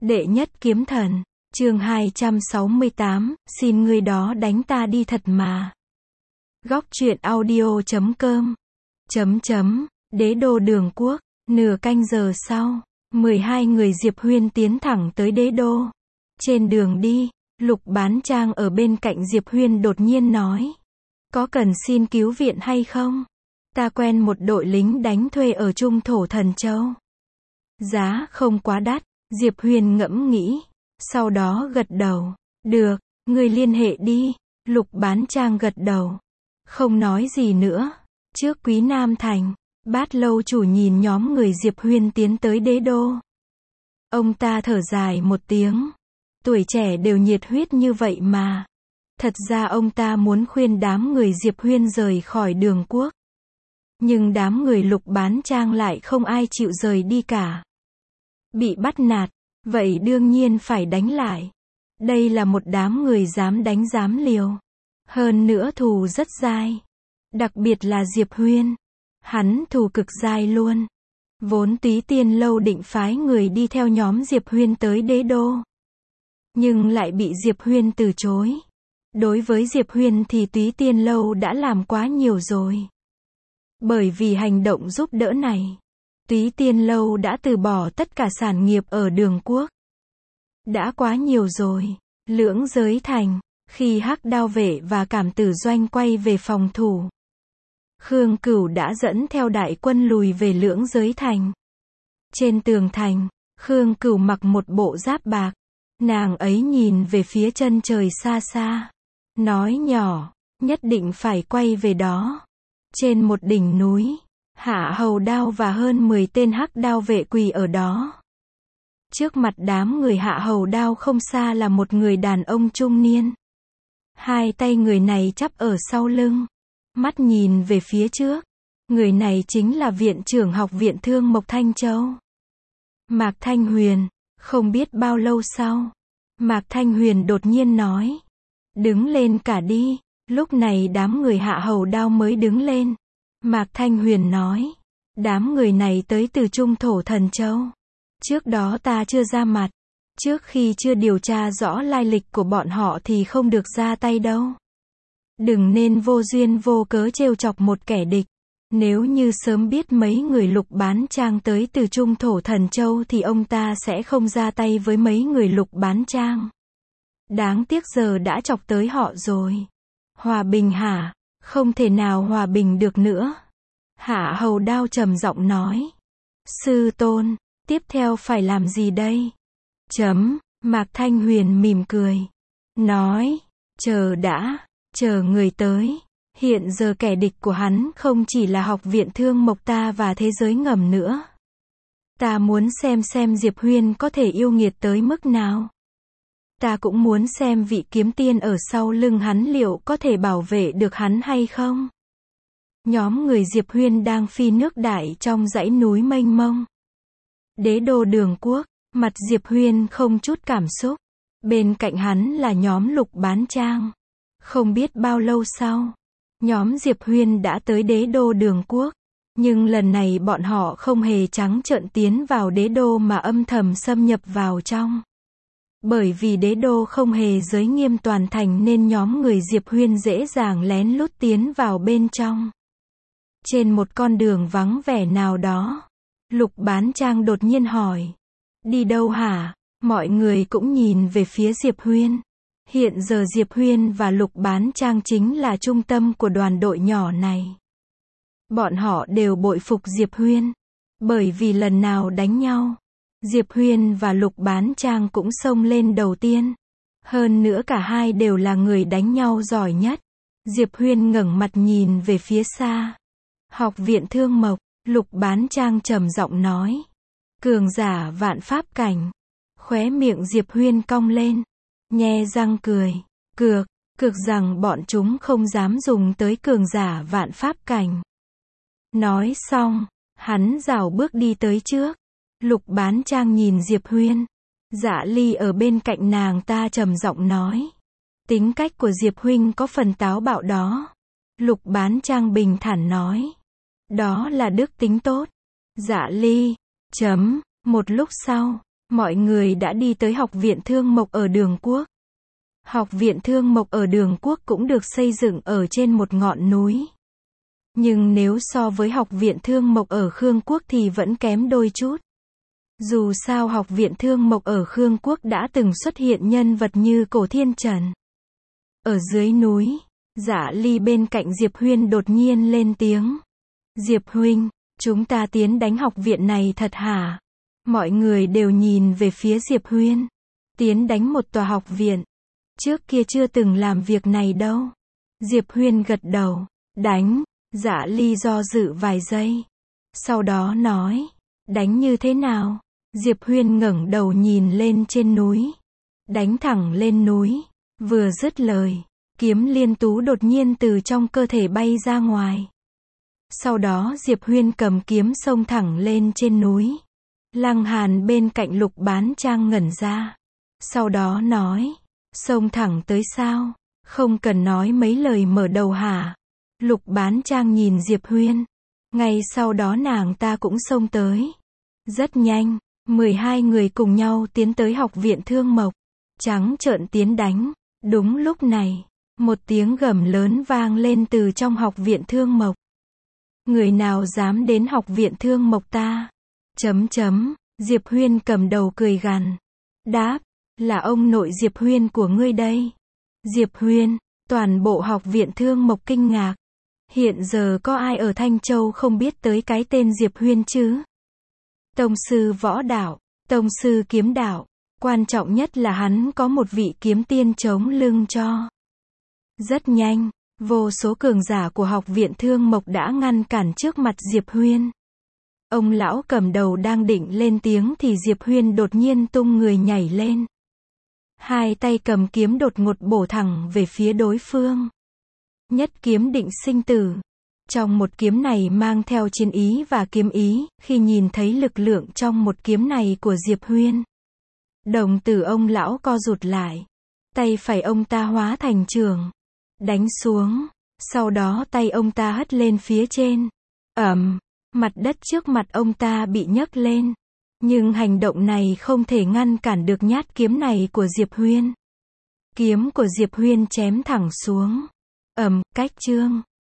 Đệ nhất kiếm thần, chương 268, xin người đó đánh ta đi thật mà. Góc truyện audio.com Đế đô Đường Quốc, nửa canh giờ sau, 12 người Diệp Huyên tiến thẳng tới đế đô. Trên đường đi, Lục Bán Trang ở bên cạnh Diệp Huyên đột nhiên nói. Có cần xin cứu viện hay không? Ta quen một đội lính đánh thuê ở Trung Thổ Thần Châu. Giá không quá đắt, Diệp Huyên ngẫm nghĩ. Sau đó gật đầu. Được, người liên hệ đi. Lục Bán Trang gật đầu. Không nói gì nữa. Trước Quý Nam Thành, Bát Lâu chủ nhìn nhóm người Diệp Huyên tiến tới đế đô. Ông ta thở dài một tiếng. Tuổi trẻ đều nhiệt huyết như vậy mà. Thật ra ông ta muốn khuyên đám người Diệp Huyên rời khỏi Đường Quốc. Nhưng đám người Lục Bán Trang lại không ai chịu rời đi cả. Bị bắt nạt, vậy đương nhiên phải đánh lại. Đây là một đám người dám đánh dám liều. Hơn nữa thù rất dai. Đặc biệt là Diệp Huyên. Hắn thù cực dai luôn. Vốn Túy Tiên Lâu định phái người đi theo nhóm Diệp Huyên tới đế đô. Nhưng lại bị Diệp Huyên từ chối. Đối với Diệp Huyên thì Túy Tiên Lâu đã làm quá nhiều rồi. Bởi vì hành động giúp đỡ này, Túy Tiên Lâu đã từ bỏ tất cả sản nghiệp ở Đường Quốc. Đã quá nhiều rồi. Lưỡng Giới Thành, khi Hắc Đao Vệ và Cảm Tử Doanh quay về phòng thủ, Khương Cửu đã dẫn theo đại quân lùi về Lưỡng Giới Thành. Trên tường thành, Khương Cửu mặc một bộ giáp bạc. Nàng ấy nhìn về phía chân trời xa xa. Nói nhỏ, nhất định phải quay về đó. Trên một đỉnh núi, Hạ Hầu Đao và hơn 10 tên Hắc Đao Vệ quỳ ở đó. Trước mặt đám người Hạ Hầu Đao không xa là một người đàn ông trung niên. Hai tay người này chắp ở sau lưng. Mắt nhìn về phía trước. Người này chính là viện trưởng học viện Thương Mộc Thanh Châu. Mạc Thanh Huyền. Không biết bao lâu sau, Mạc Thanh Huyền đột nhiên nói. Đứng lên cả đi. Lúc này đám người Hạ Hầu Đao mới đứng lên. Mạc Thanh Huyền nói. Đám người này tới từ Trung Thổ Thần Châu. Trước đó ta chưa ra mặt. Trước khi chưa điều tra rõ lai lịch của bọn họ thì không được ra tay đâu. Đừng nên vô duyên vô cớ trêu chọc một kẻ địch. Nếu như sớm biết mấy người Lục Bán Trang tới từ Trung Thổ Thần Châu thì ông ta sẽ không ra tay với mấy người Lục Bán Trang. Đáng tiếc giờ đã chọc tới họ rồi. Hòa bình hả? Không thể nào hòa bình được nữa. Hạ Hầu Đao trầm giọng nói. Sư tôn, tiếp theo phải làm gì đây? Mạc Thanh Huyền mỉm cười. Nói, chờ đã, chờ người tới. Hiện giờ kẻ địch của hắn không chỉ là học viện Thương Mộc ta và thế giới ngầm nữa. Ta muốn xem Diệp Huyên có thể yêu nghiệt tới mức nào. Ta cũng muốn xem vị kiếm tiên ở sau lưng hắn liệu có thể bảo vệ được hắn hay không. Nhóm người Diệp Huyên đang phi nước đại trong dãy núi mênh mông. Đế đô Đường Quốc, mặt Diệp Huyên không chút cảm xúc. Bên cạnh hắn là nhóm Lục Bán Trang. Không biết bao lâu sau, nhóm Diệp Huyên đã tới đế đô Đường Quốc. Nhưng lần này bọn họ không hề trắng trợn tiến vào đế đô mà âm thầm xâm nhập vào trong. Bởi vì đế đô không hề giới nghiêm toàn thành nên nhóm người Diệp Huyên dễ dàng lén lút tiến vào bên trong. Trên một con đường vắng vẻ nào đó, Lục Bán Trang đột nhiên hỏi. Đi đâu hả? Mọi người cũng nhìn về phía Diệp Huyên. Hiện giờ Diệp Huyên và Lục Bán Trang chính là trung tâm của đoàn đội nhỏ này. Bọn họ đều bội phục Diệp Huyên. Bởi vì lần nào đánh nhau, Diệp Huyên và Lục Bán Trang cũng xông lên đầu tiên. Hơn nữa cả hai đều là người đánh nhau giỏi nhất. Diệp Huyên ngẩng mặt nhìn về phía xa. Học viện Thương Mộc, Lục Bán Trang trầm giọng nói. Cường giả vạn pháp cảnh. Khóe miệng Diệp Huyên cong lên. Nhe răng cười. Cực rằng bọn chúng không dám dùng tới cường giả vạn pháp cảnh. Nói xong, hắn rảo bước đi tới trước. Lục Bán Trang nhìn Diệp Huyên. Dạ Ly ở bên cạnh nàng ta trầm giọng nói. Tính cách của Diệp huynh có phần táo bạo đó. Lục Bán Trang bình thản nói. Đó là đức tính tốt. Dạ Ly. Một lúc sau, mọi người đã đi tới Học viện Thương Mộc ở Đường Quốc. Học viện Thương Mộc ở Đường Quốc cũng được xây dựng ở trên một ngọn núi. Nhưng nếu so với Học viện Thương Mộc ở Khương Quốc thì vẫn kém đôi chút. Dù sao Học viện Thương Mộc ở Khương Quốc đã từng xuất hiện nhân vật như Cổ Thiên Trần. Ở dưới núi, Dạ Ly bên cạnh Diệp Huyên đột nhiên lên tiếng. Diệp huynh, chúng ta tiến đánh học viện này thật hả? Mọi người đều nhìn về phía Diệp Huyên. Tiến đánh một tòa học viện. Trước kia chưa từng làm việc này đâu. Diệp Huyên gật đầu. Đánh. Dạ Ly do dự vài giây. Sau đó nói. Đánh như thế nào? Diệp Huyên ngẩng đầu nhìn lên trên núi. Đánh thẳng lên núi. Vừa dứt lời, kiếm liên tú đột nhiên từ trong cơ thể bay ra ngoài. Sau đó Diệp Huyên cầm kiếm xông thẳng lên trên núi. Lăng Hàn bên cạnh Lục Bán Trang ngẩn ra. Sau đó nói, xông thẳng tới sao? Không cần nói mấy lời mở đầu hả? Lục Bán Trang nhìn Diệp Huyên. Ngay sau đó nàng ta cũng xông tới. Rất nhanh, 12 người cùng nhau tiến tới Học viện Thương Mộc. Trắng trợn tiến đánh. Đúng lúc này, một tiếng gầm lớn vang lên từ trong Học viện Thương Mộc. Người nào dám đến Học viện Thương Mộc ta? Diệp Huyên cầm đầu cười gằn. Đáp, là ông nội Diệp Huyên của ngươi đây. Diệp Huyên, toàn bộ Học viện Thương Mộc kinh ngạc. Hiện giờ có ai ở Thanh Châu không biết tới cái tên Diệp Huyên chứ? Tông sư võ đạo, tông sư kiếm đạo. Quan trọng nhất là hắn có một vị kiếm tiên chống lưng cho. Rất nhanh, vô số cường giả của Học viện Thương Mộc đã ngăn cản trước mặt Diệp Huyên. Ông lão cầm đầu đang định lên tiếng thì Diệp Huyên đột nhiên tung người nhảy lên. Hai tay cầm kiếm đột ngột bổ thẳng về phía đối phương. Nhất kiếm định sinh tử. Trong một kiếm này mang theo chiến ý và kiếm ý, khi nhìn thấy lực lượng trong một kiếm này của Diệp Huyên. Đồng tử ông lão co rụt lại. Tay phải ông ta hóa thành trường. Đánh xuống. Sau đó tay ông ta hất lên phía trên. Mặt đất trước mặt ông ta bị nhấc lên. Nhưng hành động này không thể ngăn cản được nhát kiếm này của Diệp Huyên. Kiếm của Diệp Huyên chém thẳng xuống. Cách chương